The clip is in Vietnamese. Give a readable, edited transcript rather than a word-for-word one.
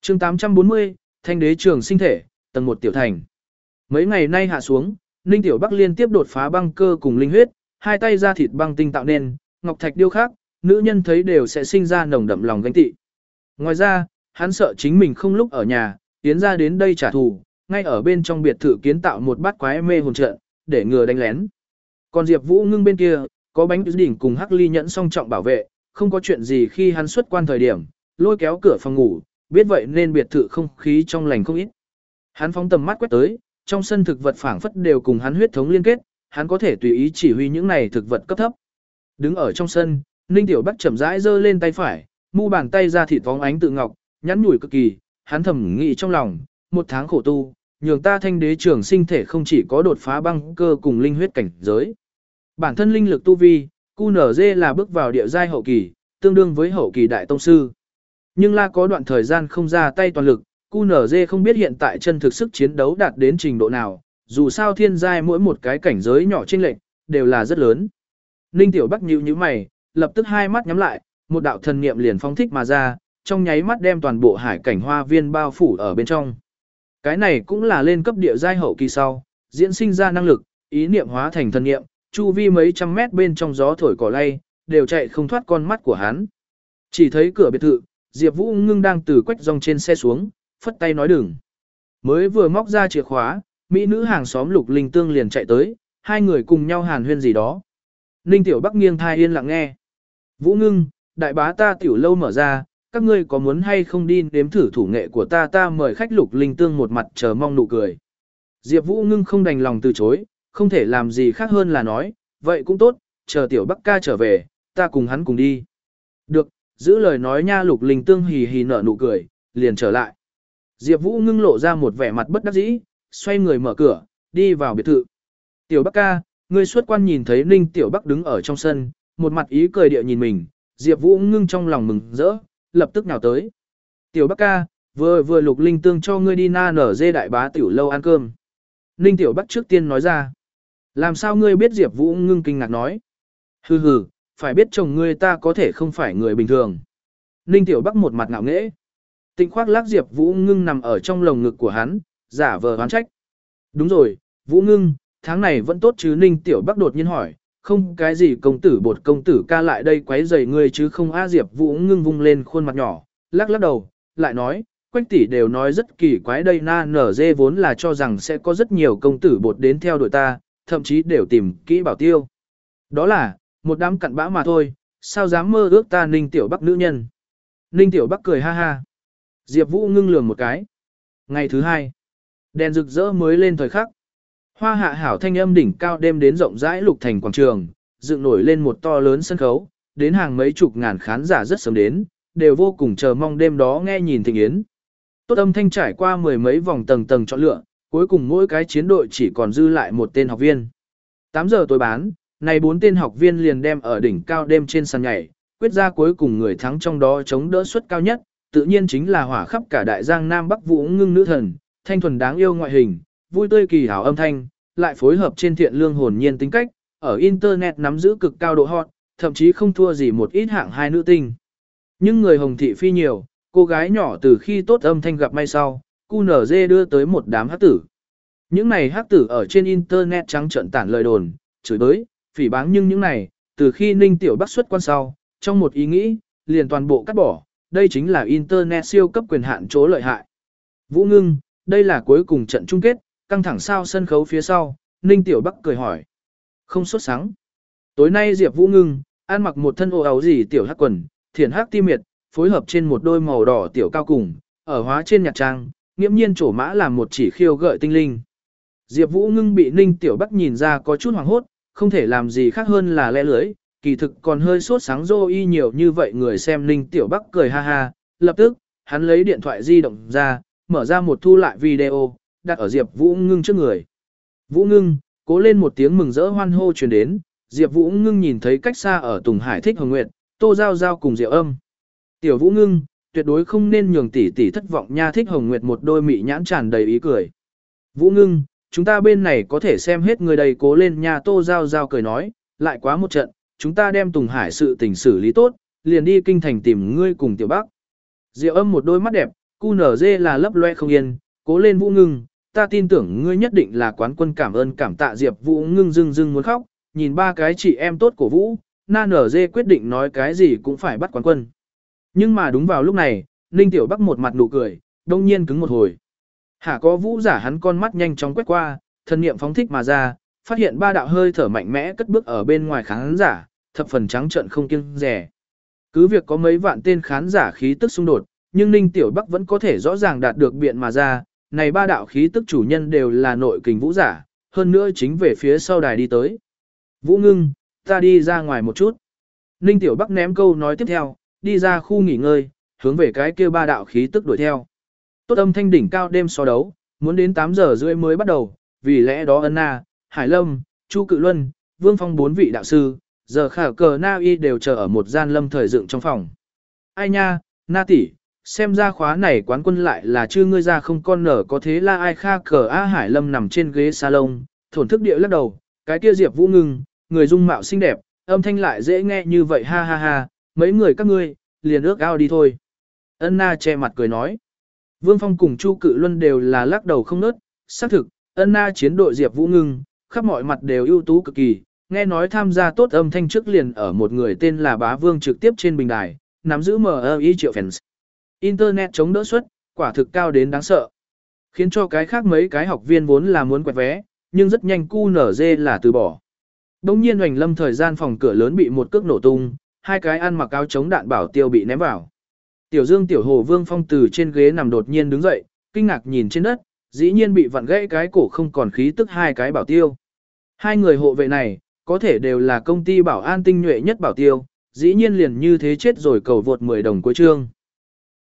chương 840, Thanh đế trường sinh thể, tầng 1 tiểu thành. Mấy ngày nay hạ xuống, Ninh Tiểu Bắc liên tiếp đột phá băng cơ cùng linh huyết, hai tay ra thịt băng tinh tạo nên, ngọc thạch điêu khắc, nữ nhân thấy đều sẽ sinh ra nồng đậm lòng ganh tị. Ngoài ra, hắn sợ chính mình không lúc ở nhà, tiến ra đến đây trả thù, ngay ở bên trong biệt thự kiến tạo một bát quái mê hồn trận, để ngừa đánh lén. Còn Diệp Vũ Ngưng bên kia, có bánh đỉnh cùng Hắc Ly nhẫn song trọng bảo vệ, không có chuyện gì khi hắn xuất quan thời điểm, lôi kéo cửa phòng ngủ, biết vậy nên biệt thự không khí trong lành không ít. Hắn phóng tầm mắt quét tới, trong sân thực vật phảng phất đều cùng hắn huyết thống liên kết, hắn có thể tùy ý chỉ huy những này thực vật cấp thấp. Đứng ở trong sân, Ninh Tiểu Bắc chậm rãi giơ lên tay phải, mu bàn tay ra thịt vóng ánh tự ngọc, nhắn nhủi cực kỳ, hắn thầm nghĩ trong lòng, một tháng khổ tu, nhường ta thanh đế trường sinh thể không chỉ có đột phá băng cơ cùng linh huyết cảnh giới. Bản thân linh lực tu vi, QNZ là bước vào địa giai hậu kỳ, tương đương với hậu kỳ đại tông sư. Nhưng là có đoạn thời gian không ra tay toàn lực, QNZ không biết hiện tại chân thực sức chiến đấu đạt đến trình độ nào, dù sao thiên giai mỗi một cái cảnh giới nhỏ chênh lệch đều là rất lớn. Ninh Tiểu Bắc nhíu mày, lập tức hai mắt nhắm lại, một đạo thần niệm liền phóng thích mà ra, trong nháy mắt đem toàn bộ hải cảnh hoa viên bao phủ ở bên trong. Cái này cũng là lên cấp địa giai hậu kỳ sau, diễn sinh ra năng lực, ý niệm hóa thành thần niệm, chu vi mấy trăm mét bên trong gió thổi cỏ lay, đều chạy không thoát con mắt của hắn. Chỉ thấy cửa biệt thự, Diệp Vũ Ngưng đang từ quách rong trên xe xuống, phất tay nói đừng. Mới vừa móc ra chìa khóa, mỹ nữ hàng xóm Lục Linh Tương liền chạy tới, hai người cùng nhau hàn huyên gì đó. Ninh Tiểu Bắc nghiêng thai yên lặng nghe. Vũ Ngưng, đại bá ta tiểu lâu mở ra, các ngươi có muốn hay không đi nếm thử thủ nghệ của ta mời khách Lục Linh Tương một mặt chờ mong nụ cười. Diệp Vũ Ngưng không đành lòng từ chối, không thể làm gì khác hơn là nói, vậy cũng tốt, chờ Tiểu Bắc ca trở về, ta cùng hắn cùng đi. Được, giữ lời nói nha. Lục Linh Tương hì hì nở nụ cười, liền trở lại. Diệp Vũ Ngưng lộ ra một vẻ mặt bất đắc dĩ, xoay người mở cửa, đi vào biệt thự. Tiểu Bắc ca, ngươi xuất quan nhìn thấy Ninh Tiểu Bắc đứng ở trong sân, một mặt ý cười địa nhìn mình, Diệp Vũ Ngưng trong lòng mừng rỡ, lập tức nào tới. Tiểu Bắc ca, vừa Lục Linh Tương cho ngươi đi na nở dê đại bá tiểu lâu ăn cơm. Ninh Tiểu Bắc trước tiên nói ra. Làm sao ngươi biết? Diệp Vũ Ngưng kinh ngạc nói. Hừ, phải biết chồng ngươi ta có thể không phải người bình thường. Ninh Tiểu Bắc một mặt ngạo nghễ. Tịnh khoác lác Diệp Vũ Ngưng nằm ở trong lồng ngực của hắn, giả vờ oán trách. Đúng rồi, Vũ Ngưng, tháng này vẫn tốt chứ? Ninh Tiểu Bắc đột nhiên hỏi, không cái gì công tử bột công tử ca lại đây quấy rầy ngươi chứ không a? Diệp Vũ Ngưng vung lên khuôn mặt nhỏ, lắc lắc đầu, lại nói, Quách tỷ đều nói rất kỳ quái đây, na nở dê vốn là cho rằng sẽ có rất nhiều công tử bột đến theo đuổi ta, thậm chí đều tìm kỹ bảo tiêu. Đó là, một đám cặn bã mà thôi, sao dám mơ ước ta Ninh Tiểu Bắc nữ nhân. Ninh Tiểu Bắc cười ha ha. Diệp Vũ Ngưng lườm một cái. Ngày thứ hai, đèn rực rỡ mới lên thời khắc. Hoa hạ hảo thanh âm đỉnh cao đêm đến rộng rãi Lục Thành quảng trường, dựng nổi lên một to lớn sân khấu, đến hàng mấy chục ngàn khán giả rất sớm đến, đều vô cùng chờ mong đêm đó nghe nhìn thịnh yến. Tốt âm thanh trải qua mười mấy vòng tầng tầng chọn lựa, cuối cùng mỗi cái chiến đội chỉ còn dư lại một tên học viên. 8 giờ tối bán, này 4 tên học viên liền đem ở đỉnh cao đêm trên sàn nhảy, quyết ra cuối cùng người thắng trong đó chống đỡ suất cao nhất, tự nhiên chính là hỏa khắp cả đại giang Nam Bắc Vũ Ngưng nữ thần, thanh thuần đáng yêu ngoại hình, vui tươi kỳ hảo âm thanh, lại phối hợp trên thiện lương hồn nhiên tính cách, ở internet nắm giữ cực cao độ hot, thậm chí không thua gì một ít hạng hai nữ tinh. Nhưng người hồng thị phi nhiều, cô gái nhỏ từ khi tốt âm thanh gặp may sau, QNZ đưa tới một đám hắc tử. Những này hắc tử ở trên internet trắng trợn tản lời đồn, chửi bới, phỉ báng, nhưng những này, từ khi Ninh Tiểu Bắc xuất quan sau, trong một ý nghĩ, liền toàn bộ cắt bỏ, đây chính là internet siêu cấp quyền hạn chỗ lợi hại. Vũ Ngưng, đây là cuối cùng trận chung kết, căng thẳng sao? Sân khấu phía sau, Ninh Tiểu Bắc cười hỏi. Không sốt sắng. Tối nay Diệp Vũ Ngưng, ăn mặc một thân ô áo gì tiểu hắc quần, thiển hắc ti miệt, phối hợp trên một đôi màu đỏ tiểu cao cùng, ở hóa trên nhạc trang, nghiễm nhiên trổ mã làm một chỉ khiêu gợi tinh linh. Diệp Vũ Ngưng bị Ninh Tiểu Bắc nhìn ra có chút hoảng hốt, không thể làm gì khác hơn là le lưỡi, kỳ thực còn hơi sốt sáng rô y nhiều như vậy người xem. Ninh Tiểu Bắc cười ha ha, lập tức, hắn lấy điện thoại di động ra, mở ra một thu lại video, đặt ở Diệp Vũ Ngưng trước người. Vũ Ngưng, cố lên! Một tiếng mừng rỡ hoan hô truyền đến, Diệp Vũ Ngưng nhìn thấy cách xa ở Tùng Hải Thích Hồng Nguyệt, Tô Giao Giao cùng Diệu Âm. Tiểu Vũ Ngưng, tuyệt đối không nên nhường tỷ tỷ thất vọng nha. Thích Hồng Nguyệt một đôi mị nhãn tràn đầy ý cười. Vũ Ngưng, chúng ta bên này có thể xem hết người đầy, cố lên nha. Tô Giao Giao cười nói, lại quá một trận, chúng ta đem Tùng Hải sự tình xử lý tốt, liền đi kinh thành tìm ngươi cùng Tiểu Bắc. Diệu Âm một đôi mắt đẹp, QNZ là lấp loe không yên, cố lên Vũ Ngưng, ta tin tưởng ngươi nhất định là quán quân, cảm ơn cảm tạ. Diệp Vũ Ngưng rưng rưng muốn khóc, nhìn ba cái chị em tốt của Vũ, Na NG quyết định nói cái gì cũng phải bắt quán quân. Nhưng mà đúng vào lúc này, Ninh Tiểu Bắc một mặt nụ cười, đông nhiên cứng một hồi. Hả có Vũ giả, hắn con mắt nhanh chóng quét qua, thần niệm phóng thích mà ra, phát hiện ba đạo hơi thở mạnh mẽ cất bước ở bên ngoài khán giả, thập phần trắng trợn không kiêng dè. Cứ việc có mấy vạn tên khán giả khí tức xung đột, nhưng Ninh Tiểu Bắc vẫn có thể rõ ràng đạt được biện mà ra, này ba đạo khí tức chủ nhân đều là nội kình vũ giả, hơn nữa chính về phía sau đài đi tới. Vũ Ngưng, ta đi ra ngoài một chút. Ninh Tiểu Bắc ném câu nói tiếp theo, đi ra khu nghỉ ngơi, hướng về cái kia ba đạo khí tức đuổi theo. Tốt âm thanh đỉnh cao đêm so đấu, muốn đến 8 giờ rưỡi mới bắt đầu, vì lẽ đó Ân Na, Hải Lâm, Chu Cự Luân, Vương Phong 4 vị đạo sư, giờ khả cờ Na Y đều chờ ở một gian lâm thời dựng trong phòng. Ai nha, Na tỷ, xem ra khóa này quán quân lại là chưa ngươi ra không con nở có thế là ai kha cờ. A Hải Lâm nằm trên ghế salon, thổn thức địa lắc đầu, cái kia Diệp Vũ Ngưng, người dung mạo xinh đẹp, âm thanh lại dễ nghe như vậy, ha ha ha, mấy người các ngươi, liền ước ao đi thôi. Ân Na che mặt cười nói. Vương Phong cùng Chu Cự Luân đều là lắc đầu không nớt, xác thực, Ân Na chiến đội Diệp Vũ Ngưng, khắp mọi mặt đều ưu tú cực kỳ, nghe nói tham gia tốt âm thanh trước liền ở một người tên là Bá Vương trực tiếp trên bình đài, nắm giữ MI triệu fans. Internet chống đỡ suất, quả thực cao đến đáng sợ. Khiến cho cái khác mấy cái học viên vốn là muốn quẹt vé, nhưng rất nhanh QNZ là từ bỏ. Đông nhiên Hoành Lâm thời gian phòng cửa lớn bị một cước nổ tung, hai cái ăn mặc áo chống đạn bảo tiêu bị ném vào. Tiểu Dương Tiểu Hồ Vương Phong từ trên ghế nằm đột nhiên đứng dậy, kinh ngạc nhìn trên đất, dĩ nhiên bị vặn gãy cái cổ không còn khí tức hai cái bảo tiêu. Hai người hộ vệ này, có thể đều là công ty bảo an tinh nhuệ nhất bảo tiêu, dĩ nhiên liền như thế chết rồi. Cầu vượt 10 đồng cuối chương.